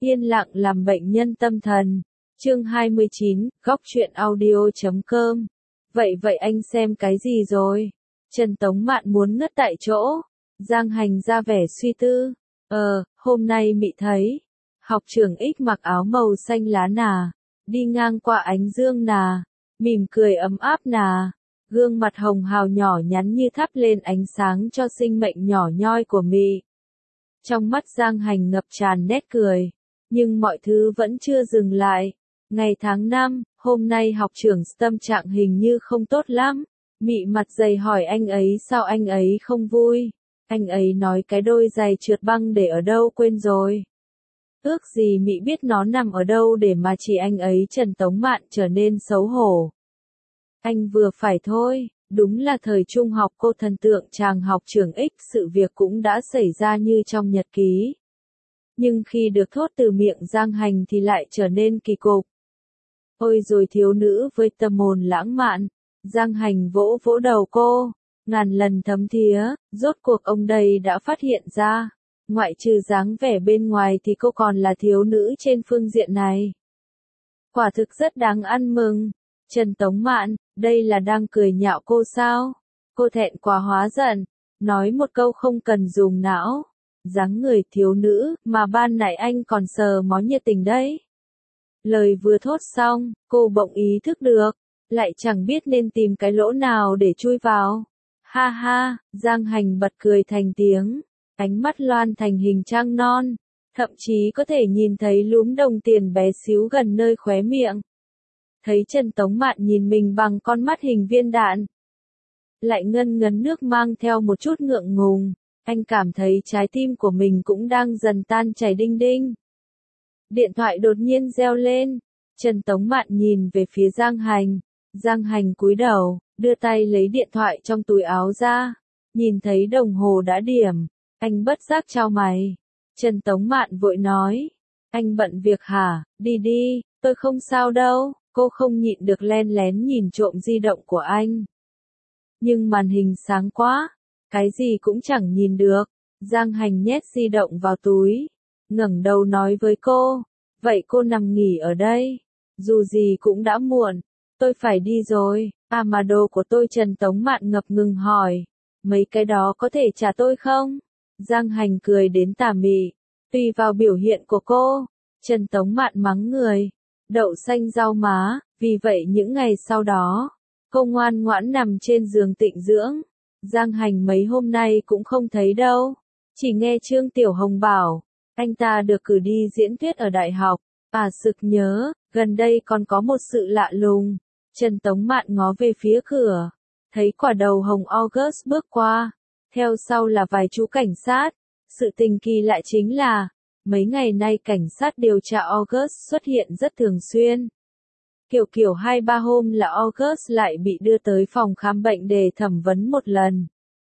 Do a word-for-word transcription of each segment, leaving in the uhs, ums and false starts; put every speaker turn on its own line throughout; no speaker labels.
Yên lặng làm bệnh nhân tâm thần. Chương hai mươi chín, góc truyện audio chấm com. Vậy vậy anh xem cái gì rồi? Trần Tống Mạn muốn ngất tại chỗ. Giang Hành ra vẻ suy tư. Ờ, hôm nay mị thấy. Học trưởng X mặc áo màu xanh lá nà. Đi ngang qua ánh dương nà. Mỉm cười ấm áp nà. Gương mặt hồng hào nhỏ nhắn như thắp lên ánh sáng cho sinh mệnh nhỏ nhoi của mị. Trong mắt Giang Hành ngập tràn nét cười. Nhưng mọi thứ vẫn chưa dừng lại. Ngày tháng năm, hôm nay học trưởng tâm trạng hình như không tốt lắm. Mị mặt dày hỏi anh ấy sao anh ấy không vui. Anh ấy nói cái đôi giày trượt băng để ở đâu quên rồi. Ước gì Mị biết nó nằm ở đâu để mà chỉ anh ấy Trần Tống Mạn trở nên xấu hổ. Anh vừa phải thôi, đúng là thời trung học cô thần tượng chàng học trưởng X, sự việc cũng đã xảy ra như trong nhật ký. Nhưng khi được thốt từ miệng Giang Hành thì lại trở nên kỳ cục. Ôi rồi thiếu nữ với tâm hồn lãng mạn, Giang Hành vỗ vỗ đầu cô, ngàn lần thấm thía, rốt cuộc ông đây đã phát hiện ra, ngoại trừ dáng vẻ bên ngoài thì cô còn là thiếu nữ trên phương diện này. Quả thực rất đáng ăn mừng. Trần Tống Mạn, đây là đang cười nhạo cô sao? Cô thẹn quá hóa giận, nói một câu không cần dùng não. Dáng người thiếu nữ, mà ban nãy anh còn sờ mó nhiệt tình đấy. Lời vừa thốt xong, cô bỗng ý thức được, lại chẳng biết nên tìm cái lỗ nào để chui vào. Ha ha, Giang Hành bật cười thành tiếng, ánh mắt loan thành hình trăng non, thậm chí có thể nhìn thấy lúm đồng tiền bé xíu gần nơi khóe miệng. Thấy Trần Tống Mạn nhìn mình bằng con mắt hình viên đạn, lại ngân ngấn nước mang theo một chút ngượng ngùng. Anh cảm thấy trái tim của mình cũng đang dần tan chảy đinh đinh. Điện thoại đột nhiên reo lên. Trần Tống Mạn nhìn về phía Giang Hành. Giang Hành cúi đầu, đưa tay lấy điện thoại trong túi áo ra. Nhìn thấy đồng hồ đã điểm. Anh bất giác chau mày. Trần Tống Mạn vội nói. Anh bận việc hả? Đi đi, tôi không sao đâu. Cô không nhịn được len lén nhìn trộm di động của anh. Nhưng màn hình sáng quá. Cái gì cũng chẳng nhìn được. Giang Hành nhét di động vào túi. Ngẩng đầu nói với cô. Vậy cô nằm nghỉ ở đây. Dù gì cũng đã muộn. Tôi phải đi rồi. À mà đồ của tôi Trần Tống Mạn ngập ngừng hỏi. Mấy cái đó có thể trả tôi không? Giang Hành cười đến tà mị. Tùy vào biểu hiện của cô. Trần Tống Mạn mắng người. Đậu xanh rau má. Vì vậy những ngày sau đó, cô ngoan ngoãn nằm trên giường tịnh dưỡng. Giang Hành mấy hôm nay cũng không thấy đâu. Chỉ nghe Trương Tiểu Hồng bảo, anh ta được cử đi diễn thuyết ở đại học. À sực nhớ, gần đây còn có một sự lạ lùng. Trần Tống Mạn ngó về phía cửa. Thấy quả đầu hồng August bước qua. Theo sau là vài chú cảnh sát. Sự tình kỳ lạ chính là, mấy ngày nay cảnh sát điều tra August xuất hiện rất thường xuyên. Kiểu kiểu hai ba hôm là August lại bị đưa tới phòng khám bệnh để thẩm vấn một lần.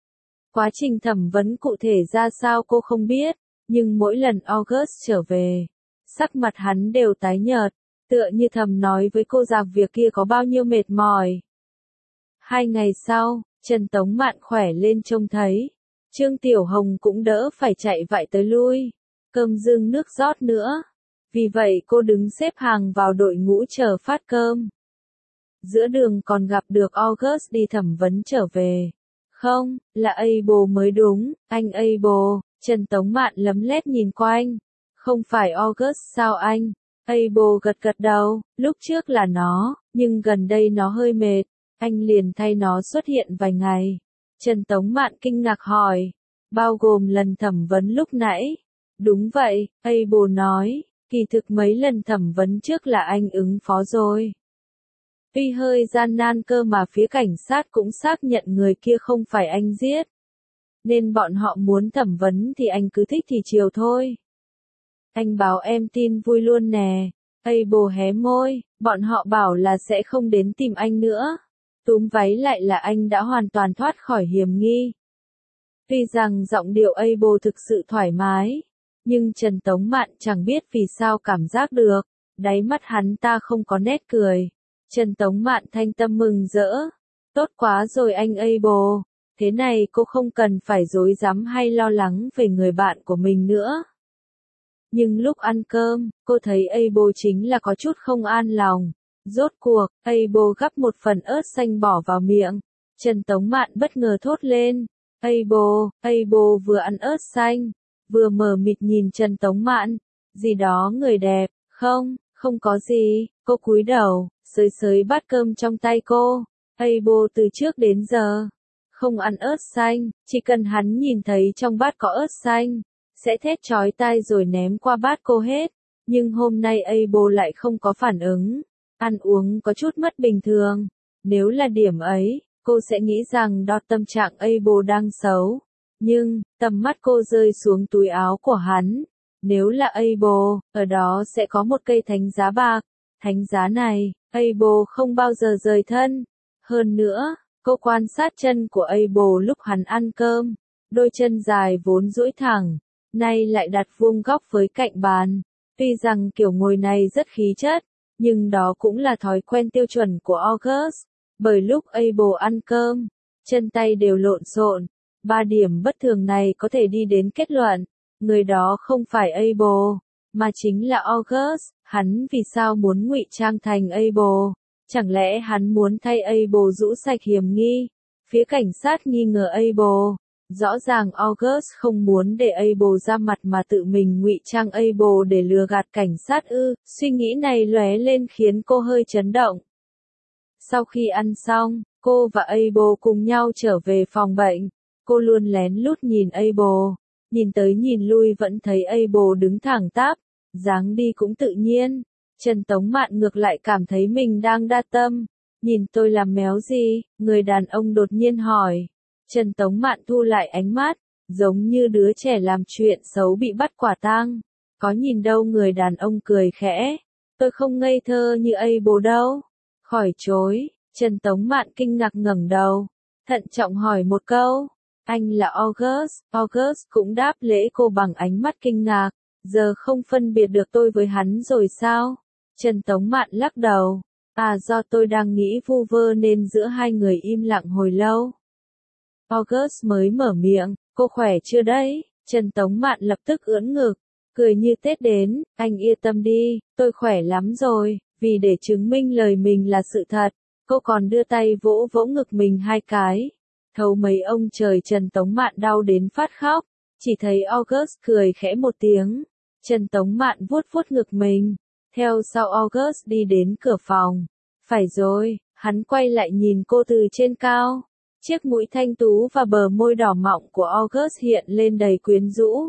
Quá trình thẩm vấn cụ thể ra sao cô không biết, nhưng mỗi lần August trở về, sắc mặt hắn đều tái nhợt, tựa như thầm nói với cô rằng việc kia có bao nhiêu mệt mỏi. Hai ngày sau, Trần Tống Mạn khỏe lên trông thấy, Trương Tiểu Hồng cũng đỡ phải chạy vại tới lui, cơm dưng nước rót nữa. Vì vậy cô đứng xếp hàng vào đội ngũ chờ phát cơm. Giữa đường còn gặp được August đi thẩm vấn trở về. Không, là Abel mới đúng, anh Abel. Trần Tống Mạn lấm lét nhìn quanh. Không phải August sao anh? Abel gật gật đầu, lúc trước là nó, nhưng gần đây nó hơi mệt. Anh liền thay nó xuất hiện vài ngày. Trần Tống Mạn kinh ngạc hỏi. Bao gồm lần thẩm vấn lúc nãy. Đúng vậy, Abel nói. Kỳ thực mấy lần thẩm vấn trước là anh ứng phó rồi. Tuy hơi gian nan cơ mà phía cảnh sát cũng xác nhận người kia không phải anh giết. Nên bọn họ muốn thẩm vấn thì anh cứ thích thì chiều thôi. Anh báo em tin vui luôn nè. Abel hé môi, bọn họ bảo là sẽ không đến tìm anh nữa. Túm váy lại là anh đã hoàn toàn thoát khỏi hiểm nghi. Tuy rằng giọng điệu Abel thực sự thoải mái. Nhưng Trần Tống Mạn chẳng biết vì sao cảm giác được, đáy mắt hắn ta không có nét cười. Trần Tống Mạn thanh tâm mừng rỡ. Tốt quá rồi anh Abel, thế này cô không cần phải rối rắm hay lo lắng về người bạn của mình nữa. Nhưng lúc ăn cơm, cô thấy Abo chính là có chút không an lòng. Rốt cuộc, Abo gắp một phần ớt xanh bỏ vào miệng. Trần Tống Mạn bất ngờ thốt lên. Abo, Abo vừa ăn ớt xanh, vừa mờ mịt nhìn Trần Tống Mạn. Gì đó người đẹp, không, không có gì, cô cúi đầu, sới sới bát cơm trong tay cô. Abo từ trước đến giờ, không ăn ớt xanh, chỉ cần hắn nhìn thấy trong bát có ớt xanh, sẽ thét chói tai rồi ném qua bát cô hết. Nhưng hôm nay Abo lại không có phản ứng, ăn uống có chút mất bình thường. Nếu là điểm ấy, cô sẽ nghĩ rằng đo tâm trạng Abo đang xấu. Nhưng, tầm mắt cô rơi xuống túi áo của hắn. Nếu là Abo, ở đó sẽ có một cây thánh giá bạc. Thánh giá này, Abo không bao giờ rời thân. Hơn nữa, cô quan sát chân của Abo lúc hắn ăn cơm. Đôi chân dài vốn duỗi thẳng, nay lại đặt vuông góc với cạnh bàn. Tuy rằng kiểu ngồi này rất khí chất, nhưng đó cũng là thói quen tiêu chuẩn của August. Bởi lúc Abo ăn cơm, chân tay đều lộn xộn. Ba điểm bất thường này có thể đi đến kết luận, người đó không phải Abo, mà chính là August. Hắn vì sao muốn ngụy trang thành Abo? Chẳng lẽ hắn muốn thay Abo rũ sạch hiểm nghi? Phía cảnh sát nghi ngờ Abo. Rõ ràng August không muốn để Abo ra mặt mà tự mình ngụy trang Abo để lừa gạt cảnh sát ư? Suy nghĩ này lóe lên khiến cô hơi chấn động. Sau khi ăn xong, cô và Abo cùng nhau trở về phòng bệnh. Cô luôn lén lút nhìn Abo, nhìn tới nhìn lui vẫn thấy Abo đứng thẳng tắp, dáng đi cũng tự nhiên. Trần Tống Mạn ngược lại cảm thấy mình đang đa tâm. Nhìn tôi làm méo gì? Người đàn ông đột nhiên hỏi. Trần Tống Mạn thu lại ánh mắt, giống như đứa trẻ làm chuyện xấu bị bắt quả tang. Có nhìn đâu, người đàn ông cười khẽ. Tôi không ngây thơ như Abo đâu. Khỏi chối, Trần Tống Mạn kinh ngạc ngẩng đầu, thận trọng hỏi một câu. Anh là August. August cũng đáp lễ cô bằng ánh mắt kinh ngạc. Giờ không phân biệt được tôi với hắn rồi sao? Trần Tống Mạn lắc đầu. À, do tôi đang nghĩ vu vơ nên giữa hai người im lặng hồi lâu. August mới mở miệng. Cô khỏe chưa đấy? Trần Tống Mạn lập tức ưỡn ngực, cười như Tết đến. Anh yên tâm đi, tôi khỏe lắm rồi. Vì để chứng minh lời mình là sự thật, cô còn đưa tay vỗ vỗ ngực mình hai cái. Thấu mấy ông trời, Trần Tống Mạn đau đến phát khóc. Chỉ thấy August cười khẽ một tiếng. Trần Tống Mạn vuốt vuốt ngực mình. Theo sau August đi đến cửa phòng. Phải rồi, hắn quay lại nhìn cô từ trên cao. Chiếc mũi thanh tú và bờ môi đỏ mọng của August hiện lên đầy quyến rũ.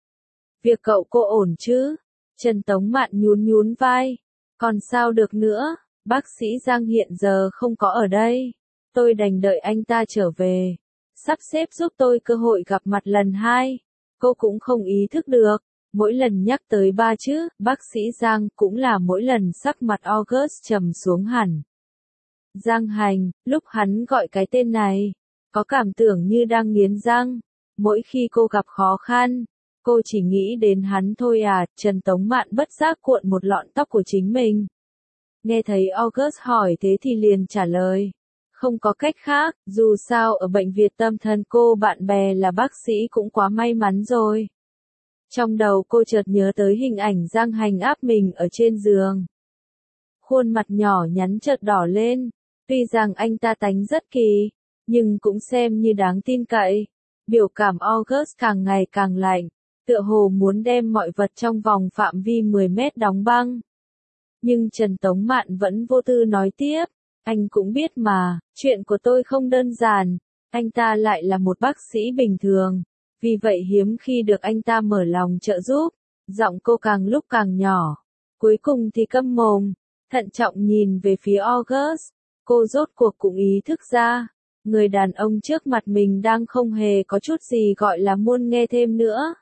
Việc cậu cô ổn chứ? Trần Tống Mạn nhún nhún vai. Còn sao được nữa, bác sĩ Giang hiện giờ không có ở đây. Tôi đành đợi anh ta trở về, sắp xếp giúp tôi cơ hội gặp mặt lần hai. Cô cũng không ý thức được, mỗi lần nhắc tới ba chữ bác sĩ Giang cũng là mỗi lần sắc mặt August trầm xuống hẳn. Giang Hành, lúc hắn gọi cái tên này, có cảm tưởng như đang nghiến răng. Mỗi khi cô gặp khó khăn, cô chỉ nghĩ đến hắn thôi à. Trần Tống Mạn bất giác cuộn một lọn tóc của chính mình. Nghe thấy August hỏi thế thì liền trả lời. Không có cách khác, dù sao ở bệnh viện tâm thần cô bạn bè là bác sĩ cũng quá may mắn rồi. Trong đầu cô chợt nhớ tới hình ảnh Giang Hành áp mình ở trên giường. Khuôn mặt nhỏ nhắn chợt đỏ lên. Tuy rằng anh ta tánh rất kỳ, nhưng cũng xem như đáng tin cậy. Biểu cảm August càng ngày càng lạnh, tựa hồ muốn đem mọi vật trong vòng phạm vi mười mét đóng băng. Nhưng Trần Tống Mạn vẫn vô tư nói tiếp. Anh cũng biết mà, chuyện của tôi không đơn giản. Anh ta lại là một bác sĩ bình thường. Vì vậy hiếm khi được anh ta mở lòng trợ giúp. Giọng cô càng lúc càng nhỏ. Cuối cùng thì câm mồm, thận trọng nhìn về phía August. Cô rốt cuộc cũng ý thức ra. Người đàn ông trước mặt mình đang không hề có chút gì gọi là muốn nghe thêm nữa.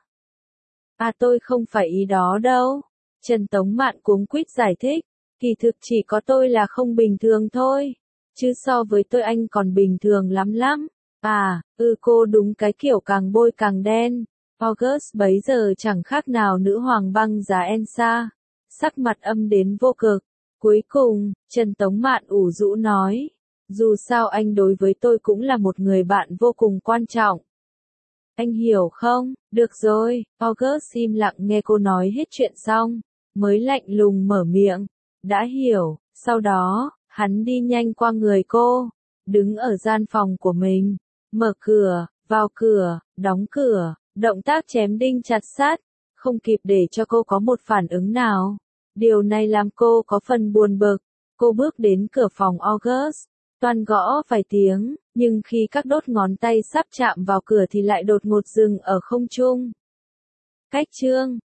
À, tôi không phải ý đó đâu. Trần Tống Mạn cuống quýt giải thích. Kỳ thực chỉ có tôi là không bình thường thôi. Chứ so với tôi anh còn bình thường lắm lắm. À, ừ, cô đúng cái kiểu càng bôi càng đen. August bấy giờ chẳng khác nào nữ hoàng băng giá Elsa. Sắc mặt âm đến vô cực. Cuối cùng, Trần Tống Mạn ủ rũ nói. Dù sao anh đối với tôi cũng là một người bạn vô cùng quan trọng. Anh hiểu không? Được rồi, August im lặng nghe cô nói hết chuyện xong, mới lạnh lùng mở miệng. Đã hiểu, sau đó, hắn đi nhanh qua người cô, đứng ở gian phòng của mình, mở cửa, vào cửa, đóng cửa, động tác chém đinh chặt sắt, không kịp để cho cô có một phản ứng nào. Điều này làm cô có phần buồn bực. Cô bước đến cửa phòng August, toan gõ vài tiếng, nhưng khi các đốt ngón tay sắp chạm vào cửa thì lại đột ngột dừng ở không trung. Cách chương